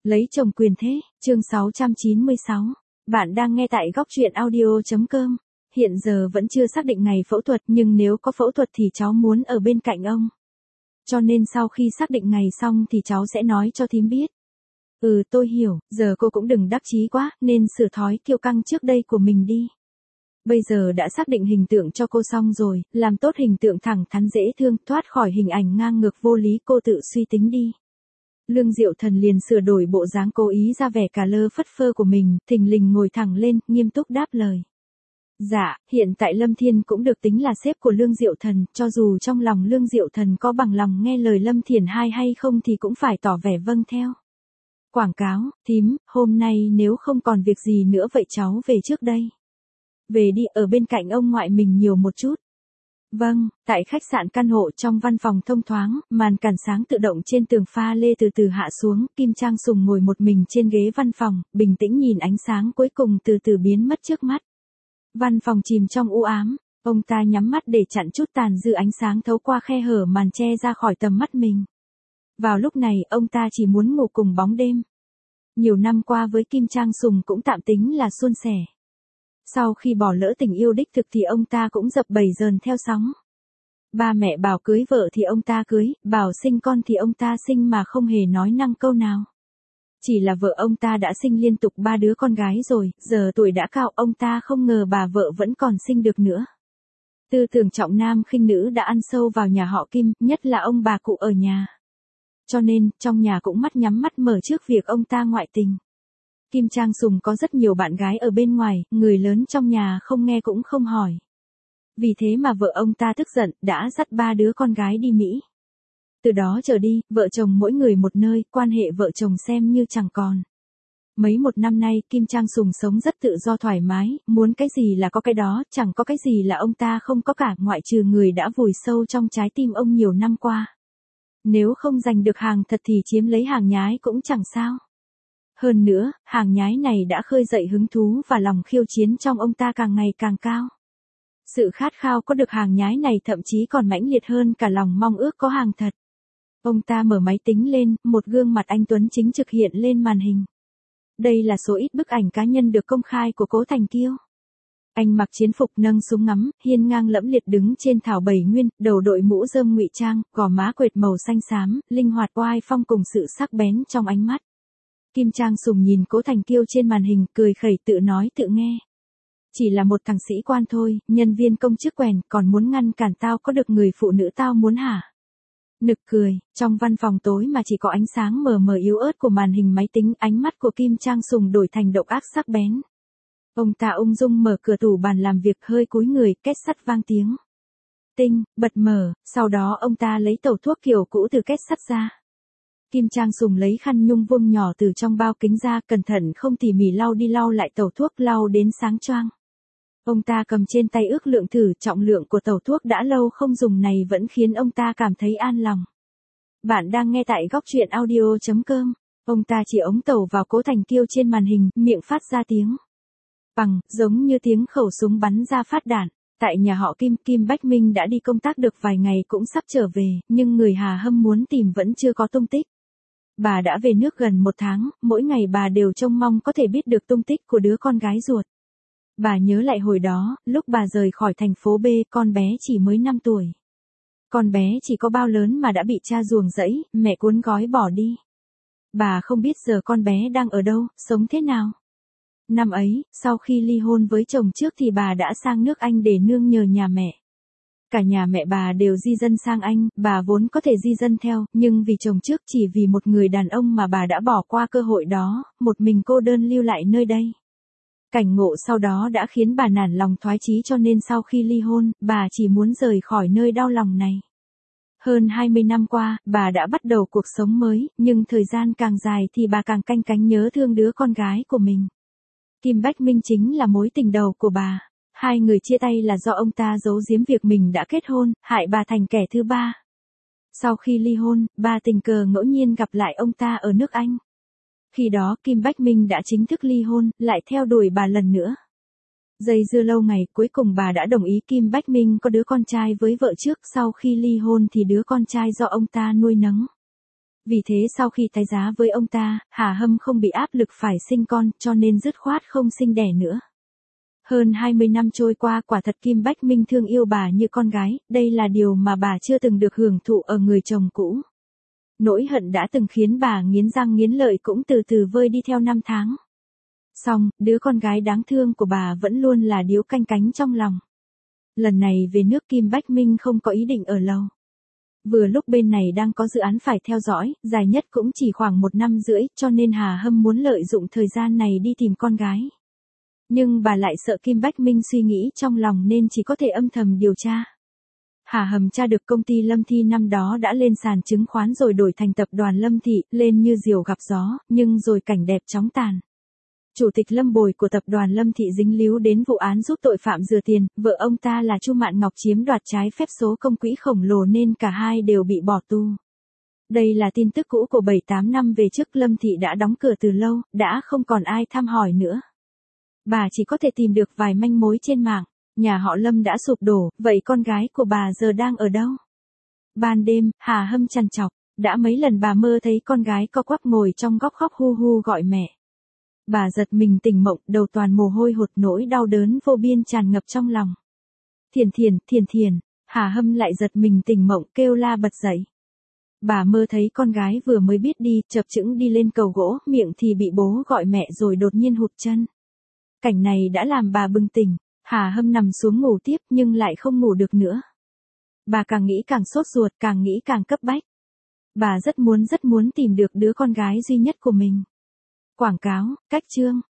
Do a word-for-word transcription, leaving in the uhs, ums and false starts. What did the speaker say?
Lấy chồng quyền thế, chương sáu trăm chín mươi sáu. Bạn đang nghe tại góc truyện audio.com. Hiện giờ vẫn chưa xác định ngày phẫu thuật, nhưng nếu có phẫu thuật thì cháu muốn ở bên cạnh ông. Cho nên sau khi xác định ngày xong thì cháu sẽ nói cho thím biết. Ừ, tôi hiểu, giờ cô cũng đừng đắc chí quá, nên sửa thói kiêu căng trước đây của mình đi. Bây giờ đã xác định hình tượng cho cô xong rồi, làm tốt hình tượng thẳng thắn dễ thương, thoát khỏi hình ảnh ngang ngược vô lý, cô tự suy tính đi. Lương Diệu Thần liền sửa đổi bộ dáng cố ý ra vẻ cà lơ phất phơ của mình, thình lình ngồi thẳng lên, nghiêm túc đáp lời. Dạ, hiện tại Lâm Thiên cũng được tính là sếp của Lương Diệu Thần, cho dù trong lòng Lương Diệu Thần có bằng lòng nghe lời Lâm Thiển Hai hay không thì cũng phải tỏ vẻ vâng theo. Quảng cáo, thím, hôm nay nếu không còn việc gì nữa vậy cháu về trước đây. Về đi, ở bên cạnh ông ngoại mình nhiều một chút. Vâng, tại khách sạn căn hộ trong văn phòng thông thoáng, màn cản sáng tự động trên tường pha lê từ từ hạ xuống, Kim Trang Sùng ngồi một mình trên ghế văn phòng, bình tĩnh nhìn ánh sáng cuối cùng từ từ biến mất trước mắt. Văn phòng chìm trong u ám, ông ta nhắm mắt để chặn chút tàn dư ánh sáng thấu qua khe hở màn che ra khỏi tầm mắt mình. Vào lúc này, ông ta chỉ muốn ngủ cùng bóng đêm. Nhiều năm qua với Kim Trang Sùng cũng tạm tính là suôn sẻ. Sau khi bỏ lỡ tình yêu đích thực thì ông ta cũng dập bầy dờn theo sóng. Ba mẹ bảo cưới vợ thì ông ta cưới, bảo sinh con thì ông ta sinh mà không hề nói năng câu nào. Chỉ là vợ ông ta đã sinh liên tục ba đứa con gái rồi, giờ tuổi đã cao, ông ta không ngờ bà vợ vẫn còn sinh được nữa. Tư tưởng trọng nam khinh nữ đã ăn sâu vào nhà họ Kim, nhất là ông bà cụ ở nhà. Cho nên, trong nhà cũng mắt nhắm mắt mở trước việc ông ta ngoại tình. Kim Trang Sùng có rất nhiều bạn gái ở bên ngoài, người lớn trong nhà không nghe cũng không hỏi. Vì thế mà vợ ông ta tức giận, đã dắt ba đứa con gái đi Mỹ. Từ đó trở đi, vợ chồng mỗi người một nơi, quan hệ vợ chồng xem như chẳng còn. Mấy một năm nay, Kim Trang Sùng sống rất tự do thoải mái, muốn cái gì là có cái đó, chẳng có cái gì là ông ta không có cả, ngoại trừ người đã vùi sâu trong trái tim ông nhiều năm qua. Nếu không giành được hàng thật thì chiếm lấy hàng nhái cũng chẳng sao. Hơn nữa, hàng nhái này đã khơi dậy hứng thú và lòng khiêu chiến trong ông ta càng ngày càng cao. Sự khát khao có được hàng nhái này thậm chí còn mãnh liệt hơn cả lòng mong ước có hàng thật. Ông ta mở máy tính lên, một gương mặt anh Tuấn chính trực hiện lên màn hình. Đây là số ít bức ảnh cá nhân được công khai của Cố Thành Kiêu. Anh mặc chiến phục nâng súng ngắm, hiên ngang lẫm liệt đứng trên thảo bảy nguyên, đầu đội mũ rơm ngụy trang, gò má quệt màu xanh xám, linh hoạt oai phong cùng sự sắc bén trong ánh mắt. Kim Trang Sùng nhìn Cố Thành Kiêu trên màn hình, cười khẩy tự nói tự nghe. Chỉ là một thằng sĩ quan thôi, nhân viên công chức quèn, còn muốn ngăn cản tao có được người phụ nữ tao muốn hả? Nực cười, trong văn phòng tối mà chỉ có ánh sáng mờ mờ yếu ớt của màn hình máy tính, ánh mắt của Kim Trang Sùng đổi thành độc ác sắc bén. Ông ta ung dung mở cửa tủ bàn làm việc, hơi cúi người, két sắt vang tiếng. Tinh, bật mở, sau đó ông ta lấy tẩu thuốc kiểu cũ từ két sắt ra. Kim Trang Sùng lấy khăn nhung vuông nhỏ từ trong bao kính ra, cẩn thận không tỉ mỉ lau đi lau lại tẩu thuốc, lau đến sáng choang. Ông ta cầm trên tay ước lượng thử, trọng lượng của tẩu thuốc đã lâu không dùng này vẫn khiến ông ta cảm thấy an lòng. Bạn đang nghe tại góc truyện audio.com. Ông ta chỉ ống tẩu vào Cố Thành Kiêu trên màn hình, miệng phát ra tiếng bằng, giống như tiếng khẩu súng bắn ra phát đạn. Tại nhà họ Kim, Kim Bách Minh đã đi công tác được vài ngày cũng sắp trở về, nhưng người Hà Hâm muốn tìm vẫn chưa có tung tích. Bà đã về nước gần một tháng, mỗi ngày bà đều trông mong có thể biết được tung tích của đứa con gái ruột. Bà nhớ lại hồi đó, lúc bà rời khỏi thành phố B, con bé chỉ mới năm tuổi. Con bé chỉ có bao lớn mà đã bị cha ruồng rẫy, mẹ cuốn gói bỏ đi. Bà không biết giờ con bé đang ở đâu, sống thế nào. Năm ấy, sau khi ly hôn với chồng trước thì bà đã sang nước Anh để nương nhờ nhà mẹ. Cả nhà mẹ bà đều di dân sang Anh, bà vốn có thể di dân theo, nhưng vì chồng trước chỉ vì một người đàn ông mà bà đã bỏ qua cơ hội đó, một mình cô đơn lưu lại nơi đây. Cảnh ngộ sau đó đã khiến bà nản lòng thoái chí, cho nên sau khi ly hôn, bà chỉ muốn rời khỏi nơi đau lòng này. Hơn hai mươi năm qua, bà đã bắt đầu cuộc sống mới, nhưng thời gian càng dài thì bà càng canh cánh nhớ thương đứa con gái của mình. Kim Bách Minh chính là mối tình đầu của bà. Hai người chia tay là do ông ta giấu giếm việc mình đã kết hôn, hại bà thành kẻ thứ ba. Sau khi ly hôn, bà tình cờ ngẫu nhiên gặp lại ông ta ở nước Anh. Khi đó Kim Bách Minh đã chính thức ly hôn, lại theo đuổi bà lần nữa. Dây dưa lâu ngày, cuối cùng bà đã đồng ý Kim Bách Minh có đứa con trai với vợ trước, sau khi ly hôn thì đứa con trai do ông ta nuôi nấng. Vì thế sau khi tái giá với ông ta, Hà Hâm không bị áp lực phải sinh con, cho nên dứt khoát không sinh đẻ nữa. Hơn hai mươi năm trôi qua, quả thật Kim Bách Minh thương yêu bà như con gái, đây là điều mà bà chưa từng được hưởng thụ ở người chồng cũ. Nỗi hận đã từng khiến bà nghiến răng nghiến lợi cũng từ từ vơi đi theo năm tháng. Song, đứa con gái đáng thương của bà vẫn luôn là điếu canh cánh trong lòng. Lần này về nước Kim Bách Minh không có ý định ở lâu. Vừa lúc bên này đang có dự án phải theo dõi, dài nhất cũng chỉ khoảng một năm rưỡi, cho nên Hà Hâm muốn lợi dụng thời gian này đi tìm con gái. Nhưng bà lại sợ Kim Bách Minh suy nghĩ trong lòng nên chỉ có thể âm thầm điều tra. Hà Hâm tra được công ty Lâm Thị năm đó đã lên sàn chứng khoán rồi đổi thành tập đoàn Lâm Thị, lên như diều gặp gió, nhưng rồi cảnh đẹp chóng tàn. Chủ tịch Lâm Bồi của tập đoàn Lâm Thị dính líu đến vụ án giúp tội phạm rửa tiền, vợ ông ta là Chu Mạn Ngọc chiếm đoạt trái phép số công quỹ khổng lồ nên cả hai đều bị bỏ tù. Đây là tin tức cũ của bảy tám năm về trước, Lâm Thị đã đóng cửa từ lâu, đã không còn ai thăm hỏi nữa. Bà chỉ có thể tìm được vài manh mối trên mạng, nhà họ Lâm đã sụp đổ, vậy con gái của bà giờ đang ở đâu? Ban đêm, Hà Hâm trằn trọc, đã mấy lần bà mơ thấy con gái co quắp ngồi trong góc khóc hu hu gọi mẹ. Bà giật mình tỉnh mộng, đầu toàn mồ hôi hột, nỗi đau đớn vô biên tràn ngập trong lòng. Thiền thiền, thiền thiền, Hà Hâm lại giật mình tỉnh mộng kêu la bật dậy. Bà mơ thấy con gái vừa mới biết đi, chập chững đi lên cầu gỗ, miệng thì bị bố gọi mẹ rồi đột nhiên hụt chân. Cảnh này đã làm bà bừng tỉnh, Hà Hâm nằm xuống ngủ tiếp nhưng lại không ngủ được nữa. Bà càng nghĩ càng sốt ruột, càng nghĩ càng cấp bách. Bà rất muốn rất muốn tìm được đứa con gái duy nhất của mình. Quảng cáo, cách chương.